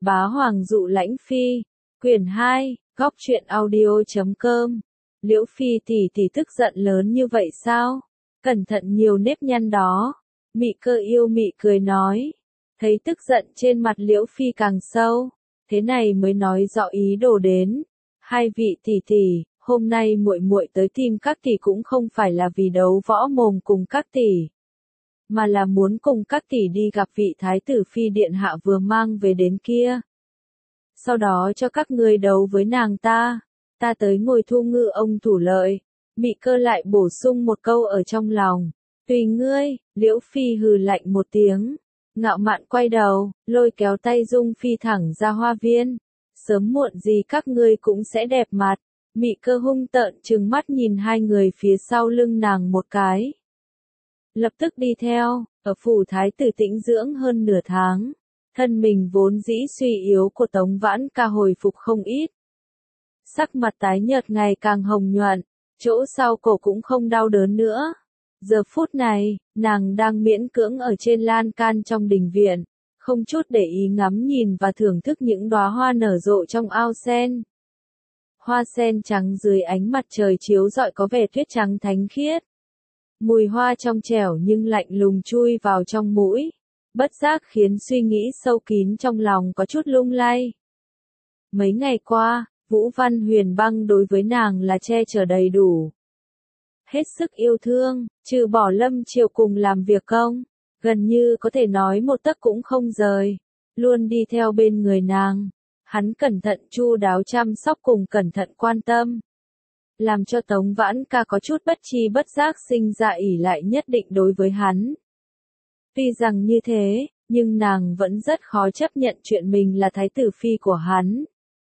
Bá Hoàng dụ lãnh phi, quyển 2, góc truyện audio.com. Liễu Phi tỷ tức giận lớn như vậy sao? Cẩn thận nhiều nếp nhăn đó. Mị Cơ yêu mị cười nói. Thấy tức giận trên mặt Liễu Phi càng sâu, thế này mới nói rõ ý đồ đến. Hai vị tỷ, hôm nay muội tới tìm các tỷ cũng không phải là vì đấu võ mồm cùng các tỷ, mà là muốn cùng các tỷ đi gặp vị thái tử phi điện hạ vừa mang về đến kia. Sau đó cho các ngươi đấu với nàng ta tới ngồi thu ngư ông thủ lợi. Mị Cơ lại bổ sung một câu ở trong lòng. Tùy ngươi. Liễu Phi hừ lạnh một tiếng, ngạo mạn quay đầu, lôi kéo tay Dung Phi thẳng ra hoa viên. Sớm muộn gì các ngươi cũng sẽ đẹp mặt. Mị Cơ hung tợn trừng mắt nhìn hai người phía sau lưng nàng một cái. Lập tức đi theo, ở phủ thái tử tĩnh dưỡng hơn nửa tháng. Thân mình vốn dĩ suy yếu của Tống Vãn Ca hồi phục không ít. Sắc mặt tái nhợt ngày càng hồng nhuận, chỗ sau cổ cũng không đau đớn nữa. Giờ phút này, nàng đang miễn cưỡng ở trên lan can trong đình viện, không chút để ý ngắm nhìn và thưởng thức những đóa hoa nở rộ trong ao sen. Hoa sen trắng dưới ánh mặt trời chiếu rọi có vẻ tuyết trắng thánh khiết. Mùi hoa trong trẻo nhưng lạnh lùng chui vào trong mũi, bất giác khiến suy nghĩ sâu kín trong lòng có chút lung lay. Mấy ngày qua, Vũ Văn Huyền Băng đối với nàng là che chở đầy đủ. Hết sức yêu thương, trừ bỏ Lâm Triều cùng làm việc công, gần như có thể nói một tấc cũng không rời, luôn đi theo bên người nàng. Hắn cẩn thận chu đáo chăm sóc cùng cẩn thận quan tâm, làm cho Tống Vãn Ca có chút bất tri bất giác sinh ra ỷ lại nhất định đối với hắn. Tuy rằng như thế, nhưng nàng vẫn rất khó chấp nhận chuyện mình là thái tử phi của hắn.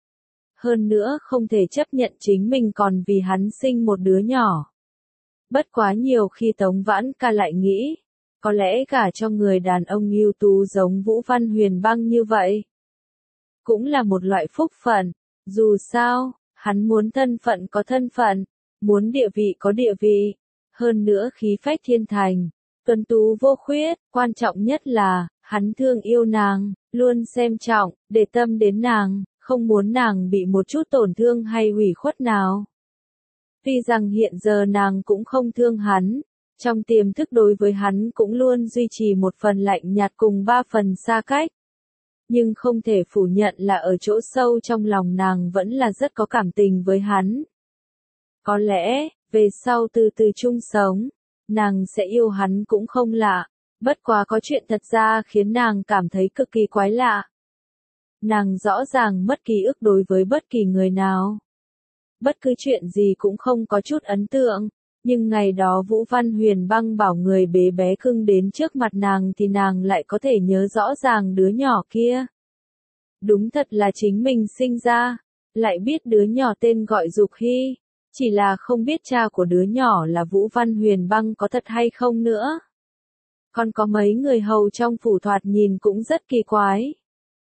Hơn nữa không thể chấp nhận chính mình còn vì hắn sinh một đứa nhỏ. Bất quá nhiều khi Tống Vãn Ca lại nghĩ, có lẽ gả cho người đàn ông ưu tú giống Vũ Văn Huyền Băng như vậy cũng là một loại phúc phận. Dù sao, hắn muốn thân phận có thân phận, muốn địa vị có địa vị, hơn nữa khí phách thiên thành, tuấn tú vô khuyết, quan trọng nhất là, hắn thương yêu nàng, luôn xem trọng, để tâm đến nàng, không muốn nàng bị một chút tổn thương hay hủy khuất nào. Tuy rằng hiện giờ nàng cũng không thương hắn, trong tiềm thức đối với hắn cũng luôn duy trì một phần lạnh nhạt cùng ba phần xa cách. Nhưng không thể phủ nhận là ở chỗ sâu trong lòng nàng vẫn là rất có cảm tình với hắn. Có lẽ, về sau từ từ chung sống, nàng sẽ yêu hắn cũng không lạ, bất quá có chuyện thật ra khiến nàng cảm thấy cực kỳ quái lạ. Nàng rõ ràng mất ký ức đối với bất kỳ người nào. Bất cứ chuyện gì cũng không có chút ấn tượng, nhưng ngày đó Vũ Văn Huyền Băng bảo người bế bé cưng đến trước mặt nàng thì nàng lại có thể nhớ rõ ràng đứa nhỏ kia. Đúng thật là chính mình sinh ra, lại biết đứa nhỏ tên gọi Dục Hy, chỉ là không biết cha của đứa nhỏ là Vũ Văn Huyền Băng có thật hay không nữa. Còn có mấy người hầu trong phủ thoạt nhìn cũng rất kỳ quái.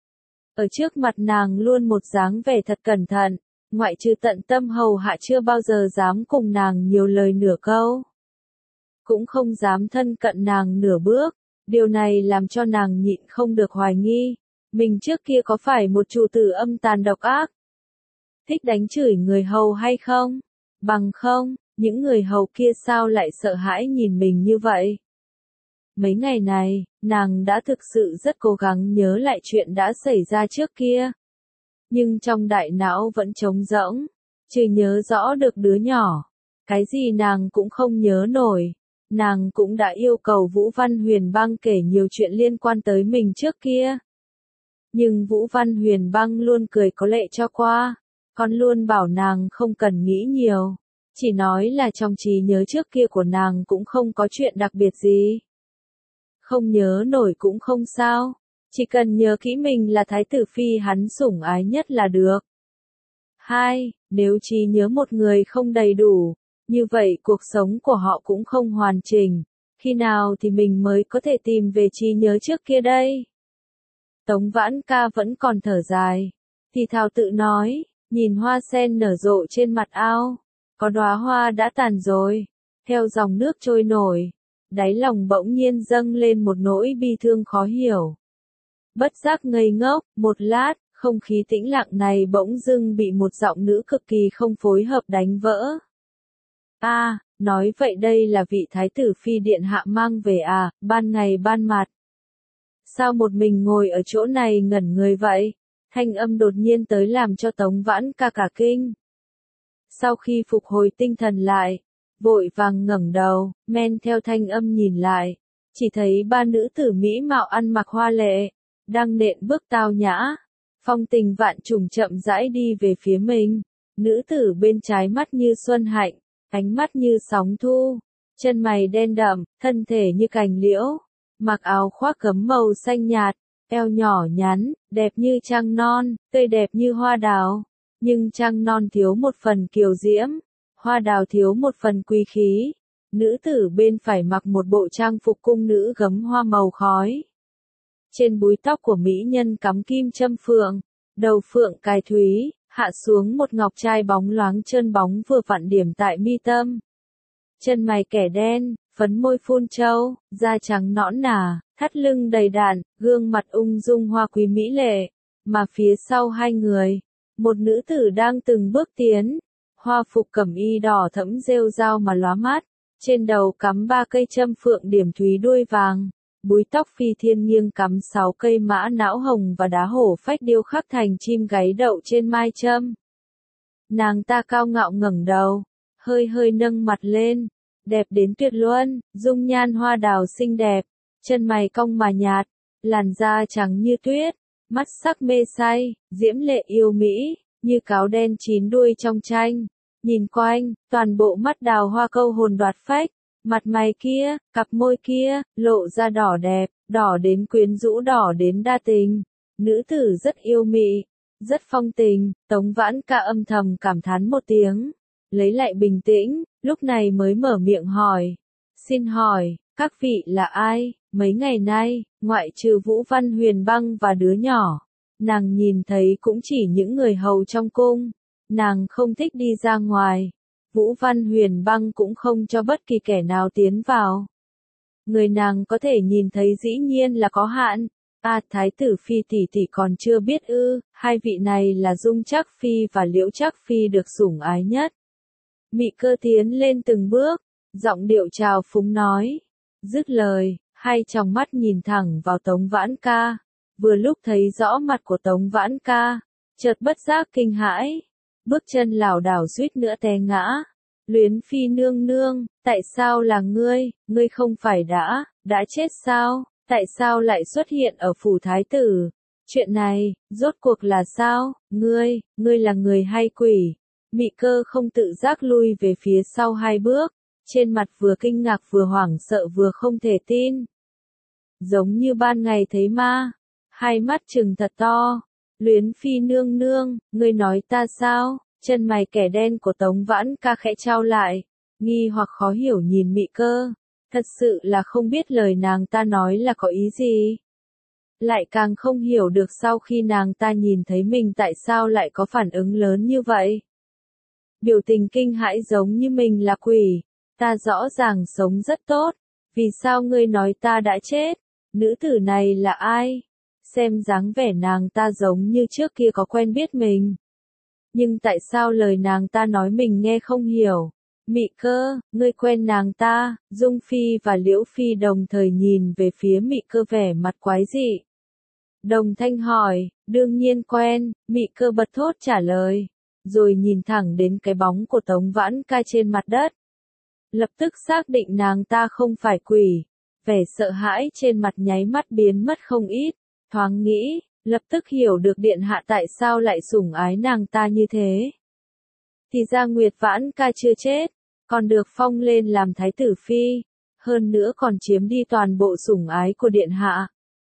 Ở trước mặt nàng luôn một dáng vẻ thật cẩn thận, ngoại trừ tận tâm hầu hạ chưa bao giờ dám cùng nàng nhiều lời nửa câu. Cũng không dám thân cận nàng nửa bước, điều này làm cho nàng nhịn không được hoài nghi, mình trước kia có phải một chủ tử âm tàn độc ác, thích đánh chửi người hầu hay không? Bằng không, những người hầu kia sao lại sợ hãi nhìn mình như vậy? Mấy ngày này, nàng đã thực sự rất cố gắng nhớ lại chuyện đã xảy ra trước kia. Nhưng trong đại não vẫn trống rỗng, chỉ nhớ rõ được đứa nhỏ. Cái gì nàng cũng không nhớ nổi. Nàng cũng đã yêu cầu Vũ Văn Huyền Băng kể nhiều chuyện liên quan tới mình trước kia. Nhưng Vũ Văn Huyền Băng luôn cười có lệ cho qua, còn luôn bảo nàng không cần nghĩ nhiều. Chỉ nói là trong trí nhớ trước kia của nàng cũng không có chuyện đặc biệt gì. Không nhớ nổi cũng không sao, chỉ cần nhớ kỹ mình là thái tử phi hắn sủng ái nhất là được. 2. Nếu trí nhớ một người không đầy đủ, như vậy cuộc sống của họ cũng không hoàn chỉnh, khi nào thì mình mới có thể tìm về trí nhớ trước kia đây? Tống Vãn Ca vẫn còn thở dài, thì thào tự nói, nhìn hoa sen nở rộ trên mặt ao, có đóa hoa đã tàn rồi, theo dòng nước trôi nổi. Đáy lòng bỗng nhiên dâng lên một nỗi bi thương khó hiểu. Bất giác ngây ngốc, một lát, Không khí tĩnh lặng này bỗng dưng bị một giọng nữ cực kỳ không phối hợp đánh vỡ. Nói vậy đây là vị thái tử phi điện hạ mang về à, ban ngày ban mặt. Sao một mình ngồi ở chỗ này ngẩn người vậy? Thanh âm đột nhiên tới làm cho Tống Vãn Ca cả kinh. Sau khi phục hồi tinh thần lại, vội vàng ngẩng đầu, men theo thanh âm nhìn lại, chỉ thấy ba nữ tử mỹ mạo ăn mặc hoa lệ, đang nện bước tao nhã, phong tình vạn trùng chậm rãi đi về phía mình. Nữ tử bên trái mắt như xuân hạnh, ánh mắt như sóng thu, chân mày đen đậm, thân thể như cành liễu, mặc áo khoác gấm màu xanh nhạt, eo nhỏ nhắn, đẹp như trăng non, tươi đẹp như hoa đào. Nhưng trăng non thiếu một phần kiều diễm, hoa đào thiếu một phần quý khí. Nữ tử bên phải mặc một bộ trang phục cung nữ gấm hoa màu khói. Trên búi tóc của mỹ nhân cắm kim châm phượng, đầu phượng cài thúy, hạ xuống một ngọc trai bóng loáng trơn bóng vừa vặn điểm tại mi tâm. Chân mày kẻ đen, phấn môi phun trâu, da trắng nõn nà, thắt lưng đầy đặn, gương mặt ung dung hoa quý mỹ lệ. Mà phía sau hai người, một nữ tử đang từng bước tiến, hoa phục cẩm y đỏ thẫm rêu rao mà lóa mắt, trên đầu cắm 3 cây châm phượng điểm thúy đuôi vàng, búi tóc phi thiên nghiêng cắm 6 cây mã não hồng và đá hổ phách điêu khắc thành chim gáy đậu trên mai châm. Nàng ta cao ngạo ngẩng đầu, hơi hơi nâng mặt lên, đẹp đến tuyệt luân, dung nhan hoa đào xinh đẹp, chân mày cong mà nhạt, làn da trắng như tuyết, mắt sắc mê say, diễm lệ yêu mỹ, như cáo đen chín đuôi trong tranh. Nhìn quanh, toàn bộ mắt đào hoa câu hồn đoạt phách, mặt mày kia, cặp môi kia, lộ ra đỏ đẹp, đỏ đến quyến rũ đỏ đến đa tình. Nữ tử rất yêu mị, rất phong tình, Tống Vãn Ca âm thầm cảm thán một tiếng, lấy lại bình tĩnh, lúc này mới mở miệng hỏi. Xin hỏi, các vị là ai? Mấy ngày nay, ngoại trừ Vũ Văn Huyền Băng và đứa nhỏ, nàng nhìn thấy cũng chỉ những người hầu trong cung. Nàng không thích đi ra ngoài. Vũ Văn Huyền Băng cũng không cho bất kỳ kẻ nào tiến vào. Người nàng có thể nhìn thấy dĩ nhiên là có hạn. Thái tử phi tỷ tỷ còn chưa biết ư, hai vị này là Dung Trác phi và Liễu Trác phi được sủng ái nhất. Mị Cơ tiến lên từng bước, giọng điệu trào phúng nói. Dứt lời, hai tròng mắt nhìn thẳng vào Tống Vãn Ca. Vừa lúc thấy rõ mặt của Tống Vãn Ca, chợt bất giác kinh hãi. Bước chân lảo đảo suýt nữa té ngã. Luyến Phi nương nương, tại sao là ngươi không phải đã chết sao, tại sao lại xuất hiện ở phủ thái tử? Chuyện này, rốt cuộc là sao, ngươi là người hay quỷ? Mị Cơ không tự giác lui về phía sau 2 bước, trên mặt vừa kinh ngạc vừa hoảng sợ vừa không thể tin. Giống như ban ngày thấy ma, hai mắt trừng thật to. Luyến Phi nương nương, ngươi nói ta sao? Chân mày kẻ đen của Tống Vãn Ca khẽ trao lại, nghi hoặc khó hiểu nhìn Mị Cơ, thật sự là không biết lời nàng ta nói là có ý gì. Lại càng không hiểu được sau khi nàng ta nhìn thấy mình tại sao lại có phản ứng lớn như vậy. Biểu tình kinh hãi giống như mình là quỷ, ta rõ ràng sống rất tốt, vì sao ngươi nói ta đã chết? Nữ tử này là ai? Xem dáng vẻ nàng ta giống như trước kia có quen biết mình. Nhưng tại sao lời nàng ta nói mình nghe không hiểu? Mị Cơ, ngươi quen nàng ta? Dung Phi và Liễu Phi đồng thời nhìn về phía Mị Cơ vẻ mặt quái dị. Đồng thanh hỏi, đương nhiên quen, Mị Cơ bật thốt trả lời, rồi nhìn thẳng đến cái bóng của Tống Vãn Ca trên mặt đất. Lập tức xác định nàng ta không phải quỷ, vẻ sợ hãi trên mặt nháy mắt biến mất không ít, thoáng nghĩ, lập tức hiểu được điện hạ tại sao lại sủng ái nàng ta như thế. Thì ra Nguyệt Vãn Ca chưa chết, còn được phong lên làm thái tử phi, hơn nữa còn chiếm đi toàn bộ sủng ái của điện hạ.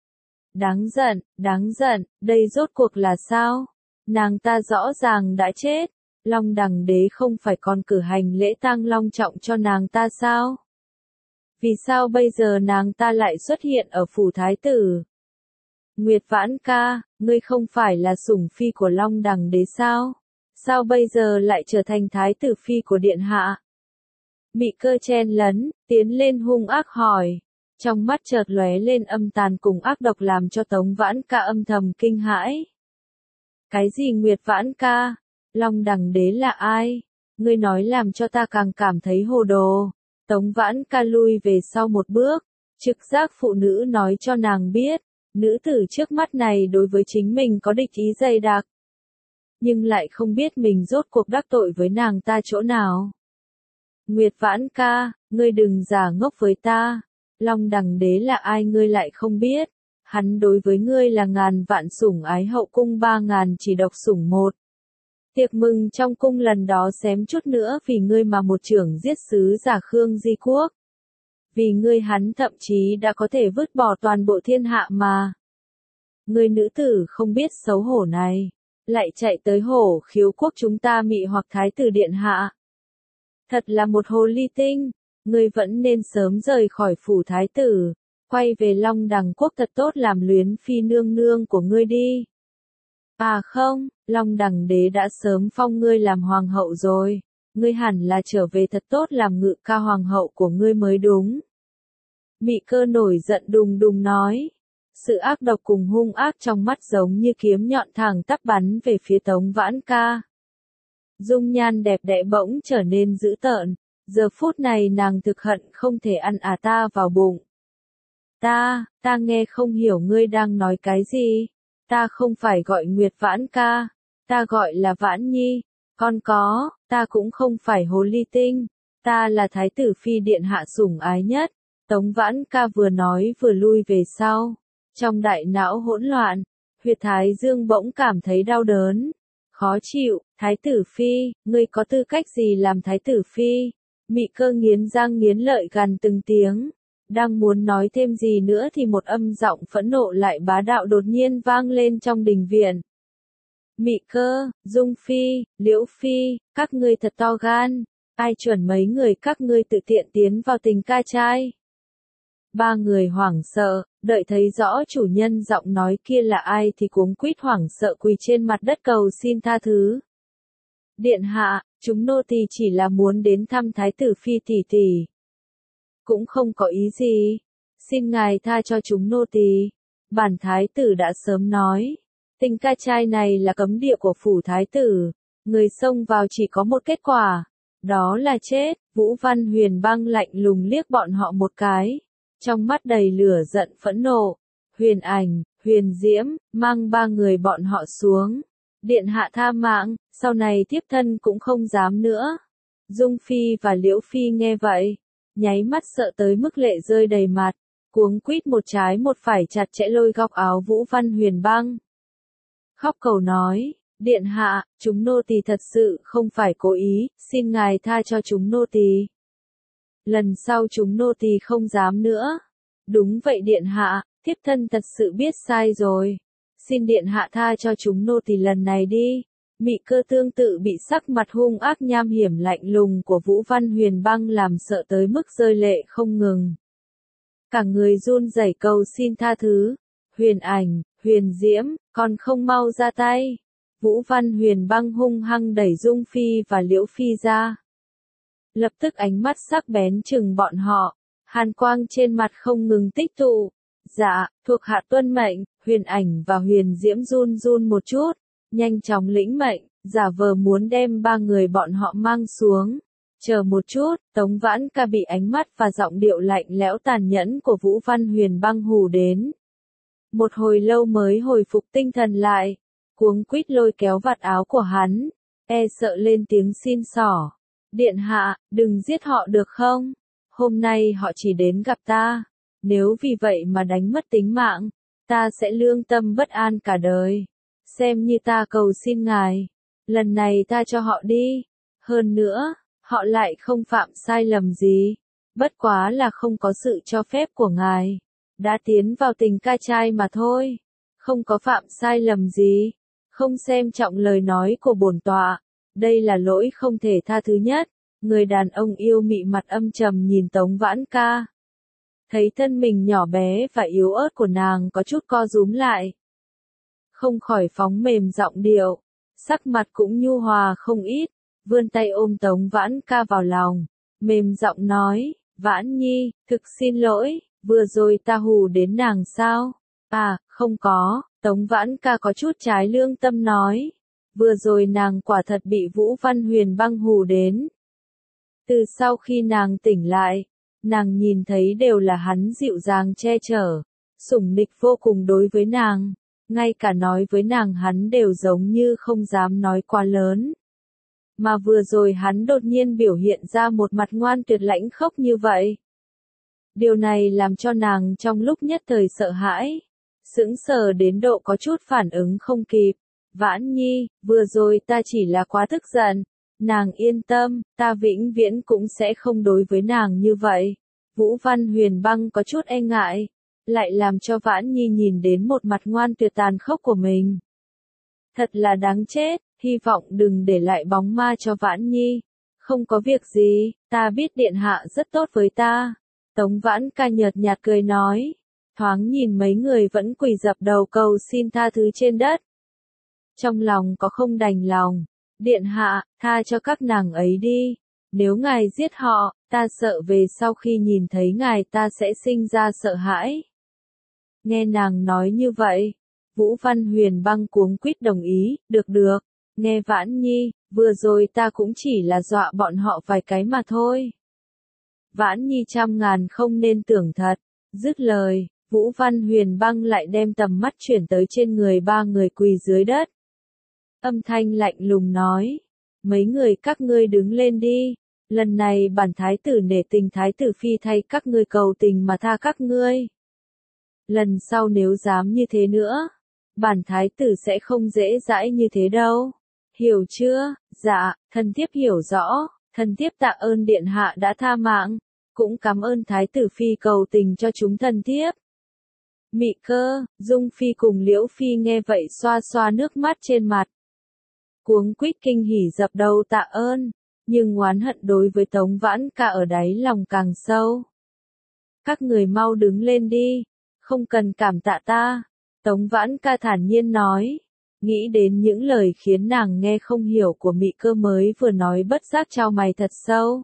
Đáng giận, đây rốt cuộc là sao? Nàng ta rõ ràng đã chết, Long Đằng đế không phải còn cử hành lễ tang long trọng cho nàng ta sao? Vì sao bây giờ nàng ta lại xuất hiện ở phủ thái tử? Nguyệt Vãn Ca, ngươi không phải là sủng phi của Long Đằng đế sao? Sao bây giờ lại trở thành thái tử phi của điện hạ? Mị Cơ chen lấn, tiến lên hung ác hỏi. Trong mắt chợt lóe lên âm tàn cùng ác độc làm cho Tống Vãn Ca âm thầm kinh hãi. Cái gì Nguyệt Vãn ca? Long Đằng Đế là ai? Ngươi nói làm cho ta càng cảm thấy hồ đồ. Tống Vãn ca lui về sau một bước, trực giác phụ nữ nói cho nàng biết, nữ tử trước mắt này đối với chính mình có địch ý dày đặc. Nhưng lại không biết mình rốt cuộc đắc tội với nàng ta chỗ nào. Nguyệt Vãn ca, ngươi đừng giả ngốc với ta. Long Đằng Đế là ai ngươi lại không biết. Hắn đối với ngươi là ngàn vạn sủng ái hậu cung 3000 chỉ độc sủng một. Tiệc mừng trong cung lần đó xém chút nữa vì ngươi mà một trưởng giết sứ giả Khương Di Quốc. Vì ngươi hắn thậm chí đã có thể vứt bỏ toàn bộ thiên hạ mà. Ngươi nữ tử không biết xấu hổ này, lại chạy tới Hổ Khiếu quốc chúng ta mị hoặc thái tử điện hạ. Thật là một hồ ly tinh, ngươi vẫn nên sớm rời khỏi phủ thái tử, quay về Long Đằng quốc thật tốt làm luyến phi nương nương của ngươi đi. À không, Long Đằng Đế đã sớm phong ngươi làm hoàng hậu rồi, ngươi hẳn là trở về thật tốt làm ngự ca hoàng hậu của ngươi mới đúng. Mị Cơ nổi giận đùng đùng nói, sự ác độc cùng hung ác trong mắt giống như kiếm nhọn thẳng tắp bắn về phía Tống Vãn ca. Dung nhan đẹp đẽ bỗng trở nên dữ tợn, giờ phút này nàng thực hận không thể ăn ta vào bụng. Ta nghe không hiểu ngươi đang nói cái gì, ta không phải gọi Nguyệt Vãn ca, ta gọi là Vãn Nhi, ta cũng không phải hồ ly tinh, ta là thái tử phi điện hạ sủng ái nhất. Tống Vãn ca vừa nói vừa lui về sau, trong đại não hỗn loạn, huyệt thái dương bỗng cảm thấy đau đớn, khó chịu. Thái tử phi, ngươi có tư cách gì làm thái tử phi? Mị Cơ nghiến răng nghiến lợi gằn từng tiếng, đang muốn nói thêm gì nữa thì một âm giọng phẫn nộ lại bá đạo đột nhiên vang lên trong đình viện. Mị Cơ, Dung phi, Liễu phi, các ngươi thật to gan, ai chuẩn mấy người các ngươi tự tiện tiến vào tình ca trai? Ba người hoảng sợ, đợi thấy rõ chủ nhân giọng nói kia là ai thì cuống quýt hoảng sợ quỳ trên mặt đất cầu xin tha thứ. Điện hạ, chúng nô tỳ chỉ là muốn đến thăm thái tử phi tỷ tỷ. Cũng không có ý gì. Xin ngài tha cho chúng nô tỳ. Bản thái tử đã sớm nói. Tình ca trai này là cấm địa của phủ thái tử. Người xông vào chỉ có một kết quả. Đó là chết. Vũ Văn Huyền Băng lạnh lùng liếc bọn họ một cái. Trong mắt đầy lửa giận phẫn nộ. Huyền Ảnh, Huyền Diễm, mang ba người bọn họ xuống. Điện hạ tha mạng, sau này tiếp thân cũng không dám nữa. Dung phi và Liễu phi nghe vậy, nháy mắt sợ tới mức lệ rơi đầy mặt, cuống quýt một trái một phải chặt chẽ lôi góc áo Vũ Văn Huyền Băng. Khóc cầu nói, điện hạ, chúng nô tỳ thật sự không phải cố ý, xin ngài tha cho chúng nô tỳ. Lần sau chúng nô tỳ không dám nữa. Đúng vậy điện hạ, thiếp thân thật sự biết sai rồi. Xin điện hạ tha cho chúng nô tỳ lần này đi. Mị Cơ tương tự bị sắc mặt hung ác nham hiểm lạnh lùng của Vũ Văn Huyền Băng làm sợ tới mức rơi lệ không ngừng. Cả người run rẩy cầu xin tha thứ. Huyền Ảnh, Huyền Diễm, còn không mau ra tay. Vũ Văn Huyền Băng hung hăng đẩy Dung phi và Liễu phi ra. Lập tức ánh mắt sắc bén chừng bọn họ, hàn quang trên mặt không ngừng tích tụ. Dạ, thuộc hạ tuân mệnh. Huyền Ảnh và Huyền Diễm run run một chút, nhanh chóng lĩnh mệnh, giả vờ muốn đem ba người bọn họ mang xuống. Chờ một chút, Tống Vãn ca bị ánh mắt và giọng điệu lạnh lẽo tàn nhẫn của Vũ Văn Huyền Băng hù đến. Một hồi lâu mới hồi phục tinh thần lại, cuống quýt lôi kéo vạt áo của hắn, sợ lên tiếng xin xỏ. Điện hạ, đừng giết họ được không? Hôm nay họ chỉ đến gặp ta. Nếu vì vậy mà đánh mất tính mạng, ta sẽ lương tâm bất an cả đời. Xem như ta cầu xin ngài. Lần này ta cho họ đi. Hơn nữa, họ lại không phạm sai lầm gì. Bất quá là không có sự cho phép của ngài. Đã tiến vào tình ca trai mà thôi. Không có phạm sai lầm gì. Không xem trọng lời nói của bổn tọa. Đây là lỗi không thể tha thứ nhất. Người đàn ông yêu mị mặt âm trầm nhìn Tống Vãn ca. Thấy thân mình nhỏ bé và yếu ớt của nàng có chút co rúm lại. Không khỏi phóng mềm giọng điệu. Sắc mặt cũng nhu hòa không ít. Vươn tay ôm Tống Vãn ca vào lòng. Mềm giọng nói, Vãn Nhi, thực xin lỗi, vừa rồi ta hù đến nàng sao? À, không có, Tống Vãn Ca có chút trái lương tâm nói. Vừa rồi nàng quả thật bị Vũ Văn Huyền Băng hù đến. Từ sau khi nàng tỉnh lại, nàng nhìn thấy đều là hắn dịu dàng che chở, sủng nịch vô cùng đối với nàng, ngay cả nói với nàng hắn đều giống như không dám nói quá lớn. Mà vừa rồi hắn đột nhiên biểu hiện ra một mặt ngoan tuyệt lãnh khốc như vậy. Điều này làm cho nàng trong lúc nhất thời sợ hãi, sững sờ đến độ có chút phản ứng không kịp. Vãn Nhi, vừa rồi ta chỉ là quá tức giận. Nàng yên tâm, ta vĩnh viễn cũng sẽ không đối với nàng như vậy. Vũ Văn Huyền Băng có chút e ngại, lại làm cho Vãn Nhi nhìn đến một mặt ngoan tuyệt tàn khốc của mình. Thật là đáng chết, hy vọng đừng để lại bóng ma cho Vãn Nhi. Không có việc gì, ta biết điện hạ rất tốt với ta. Tống Vãn Ca nhợt nhạt cười nói, thoáng nhìn mấy người vẫn quỳ dập đầu cầu xin tha thứ trên đất. Trong lòng có không đành lòng, điện hạ, tha cho các nàng ấy đi, nếu ngài giết họ, ta sợ về sau khi nhìn thấy ngài ta sẽ sinh ra sợ hãi. Nghe nàng nói như vậy, Vũ Văn Huyền Băng cuống quýt đồng ý, được, nghe Vãn Nhi, vừa rồi ta cũng chỉ là dọa bọn họ vài cái mà thôi. Vãn Nhi trăm ngàn không nên tưởng thật, dứt lời, Vũ Văn Huyền Băng lại đem tầm mắt chuyển tới trên người ba người quỳ dưới đất. Âm thanh lạnh lùng nói, mấy người các ngươi đứng lên đi, lần này bản thái tử nể tình thái tử phi thay các ngươi cầu tình mà tha các ngươi. Lần sau nếu dám như thế nữa, bản thái tử sẽ không dễ dãi như thế đâu. Hiểu chưa? Dạ, thần thiếp hiểu rõ, thần thiếp tạ ơn điện hạ đã tha mạng, cũng cảm ơn thái tử phi cầu tình cho chúng thần thiếp. Mị Cơ, Dung Phi cùng Liễu Phi nghe vậy xoa xoa nước mắt trên mặt. Cuống quýt kinh hỉ dập đầu tạ ơn, nhưng oán hận đối với Tống Vãn Ca ở đáy lòng càng sâu. Các người mau đứng lên đi, không cần cảm tạ ta, Tống Vãn Ca thản nhiên nói, nghĩ đến những lời khiến nàng nghe không hiểu của Mị Cơ mới vừa nói bất giác chau mày thật sâu.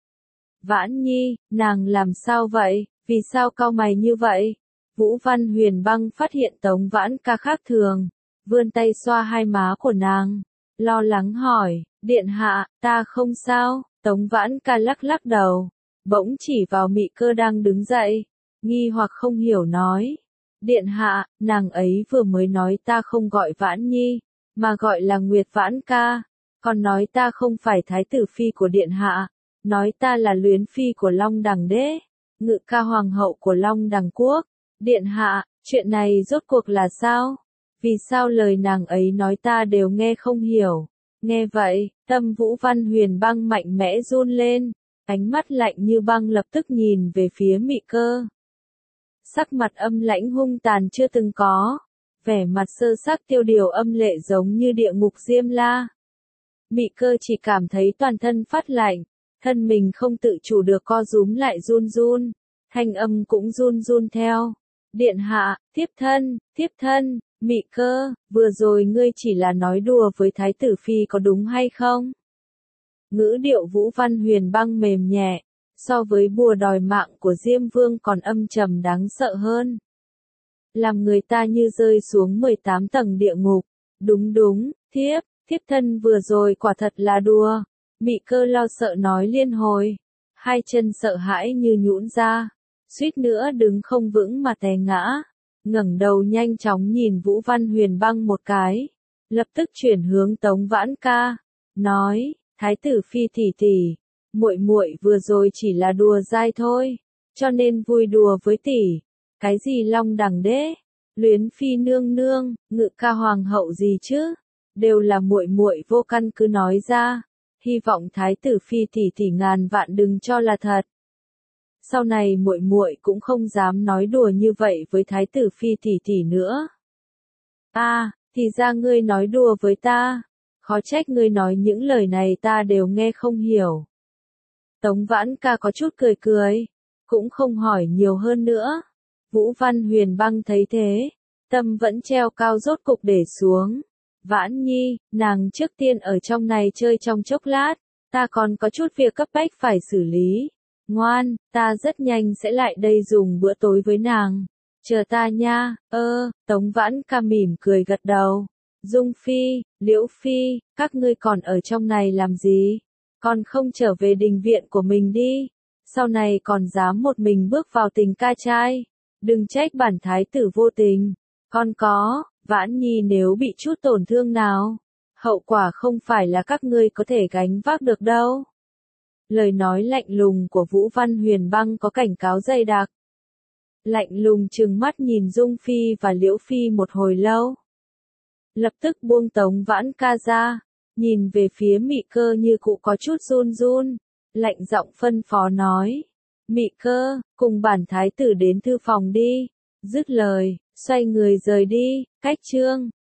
Vãn Nhi, nàng làm sao vậy, vì sao cau mày như vậy? Vũ Văn Huyền Băng phát hiện Tống Vãn Ca khác thường, vươn tay xoa hai má của nàng, lo lắng hỏi, điện hạ, ta không sao. Tống Vãn Ca lắc lắc đầu, bỗng chỉ vào Mị Cơ đang đứng dậy, nghi hoặc không hiểu nói, điện hạ, nàng ấy vừa mới nói ta không gọi Vãn Nhi, mà gọi là Nguyệt Vãn Ca, còn nói ta không phải thái tử phi của điện hạ, nói ta là luyến phi của Long Đằng Đế, ngự ca hoàng hậu của Long Đằng Quốc. Điện hạ, chuyện này rốt cuộc là sao? Vì sao lời nàng ấy nói ta đều nghe không hiểu? Nghe vậy, tâm Vũ Văn Huyền Băng mạnh mẽ run lên, ánh mắt lạnh như băng lập tức nhìn về phía Mị Cơ. Sắc mặt âm lãnh hung tàn chưa từng có, vẻ mặt sơ sắc tiêu điều âm lệ giống như địa ngục Diêm La. Mị Cơ chỉ cảm thấy toàn thân phát lạnh, thân mình không tự chủ được co rúm lại run run, thanh âm cũng run run theo. Điện hạ, thiếp thân, Mị Cơ, vừa rồi ngươi chỉ là nói đùa với thái tử phi có đúng hay không? Ngữ điệu Vũ Văn Huyền Băng mềm nhẹ, so với bùa đòi mạng của Diêm Vương còn âm trầm đáng sợ hơn. Làm người ta như rơi xuống 18 tầng địa ngục. Đúng, thiếp thân vừa rồi quả thật là đùa. Mị Cơ lo sợ nói liên hồi, hai chân sợ hãi như nhũn ra, suýt nữa đứng không vững mà té ngã, ngẩng đầu nhanh chóng nhìn Vũ Văn Huyền Băng một cái, lập tức chuyển hướng Tống Vãn Ca, nói, thái tử phi tỷ, muội vừa rồi chỉ là đùa dai thôi, cho nên vui đùa với tỷ. Cái gì Long Đằng Đế, luyến phi nương nương, ngự ca hoàng hậu gì chứ, đều là muội vô căn cứ nói ra. Hy vọng thái tử phi tỷ ngàn vạn đừng cho là thật. Sau này muội cũng không dám nói đùa như vậy với thái tử phi tỷ nữa. Thì ra ngươi nói đùa với ta, khó trách ngươi nói những lời này ta đều nghe không hiểu. Tống Vãn Ca có chút cười, cũng không hỏi nhiều hơn nữa. Vũ Văn Huyền Băng thấy thế, tâm vẫn treo cao rốt cục để xuống. Vãn Nhi, nàng trước tiên ở trong này chơi trong chốc lát, ta còn có chút việc cấp bách phải xử lý. Ngoan, ta rất nhanh sẽ lại đây dùng bữa tối với nàng. Chờ ta nha, Tống Vãn Ca mỉm cười gật đầu. Dung Phi, Liễu Phi, các ngươi còn ở trong này làm gì? Còn không trở về đình viện của mình đi. Sau này còn dám một mình bước vào tình ca trai. Đừng trách bản thái tử vô tình. Còn có, Vãn Nhi nếu bị chút tổn thương nào, hậu quả không phải là các ngươi có thể gánh vác được đâu. Lời nói lạnh lùng của Vũ Văn Huyền Băng có cảnh cáo dày đặc. Lạnh lùng trừng mắt nhìn Dung Phi và Liễu Phi một hồi lâu. Lập tức buông Tống Vãn Ca ra, nhìn về phía Mị Cơ như cụ có chút run run, lạnh giọng phân phó nói. Mị Cơ, cùng bản thái tử đến thư phòng đi. Dứt lời, xoay người rời đi, cách chương.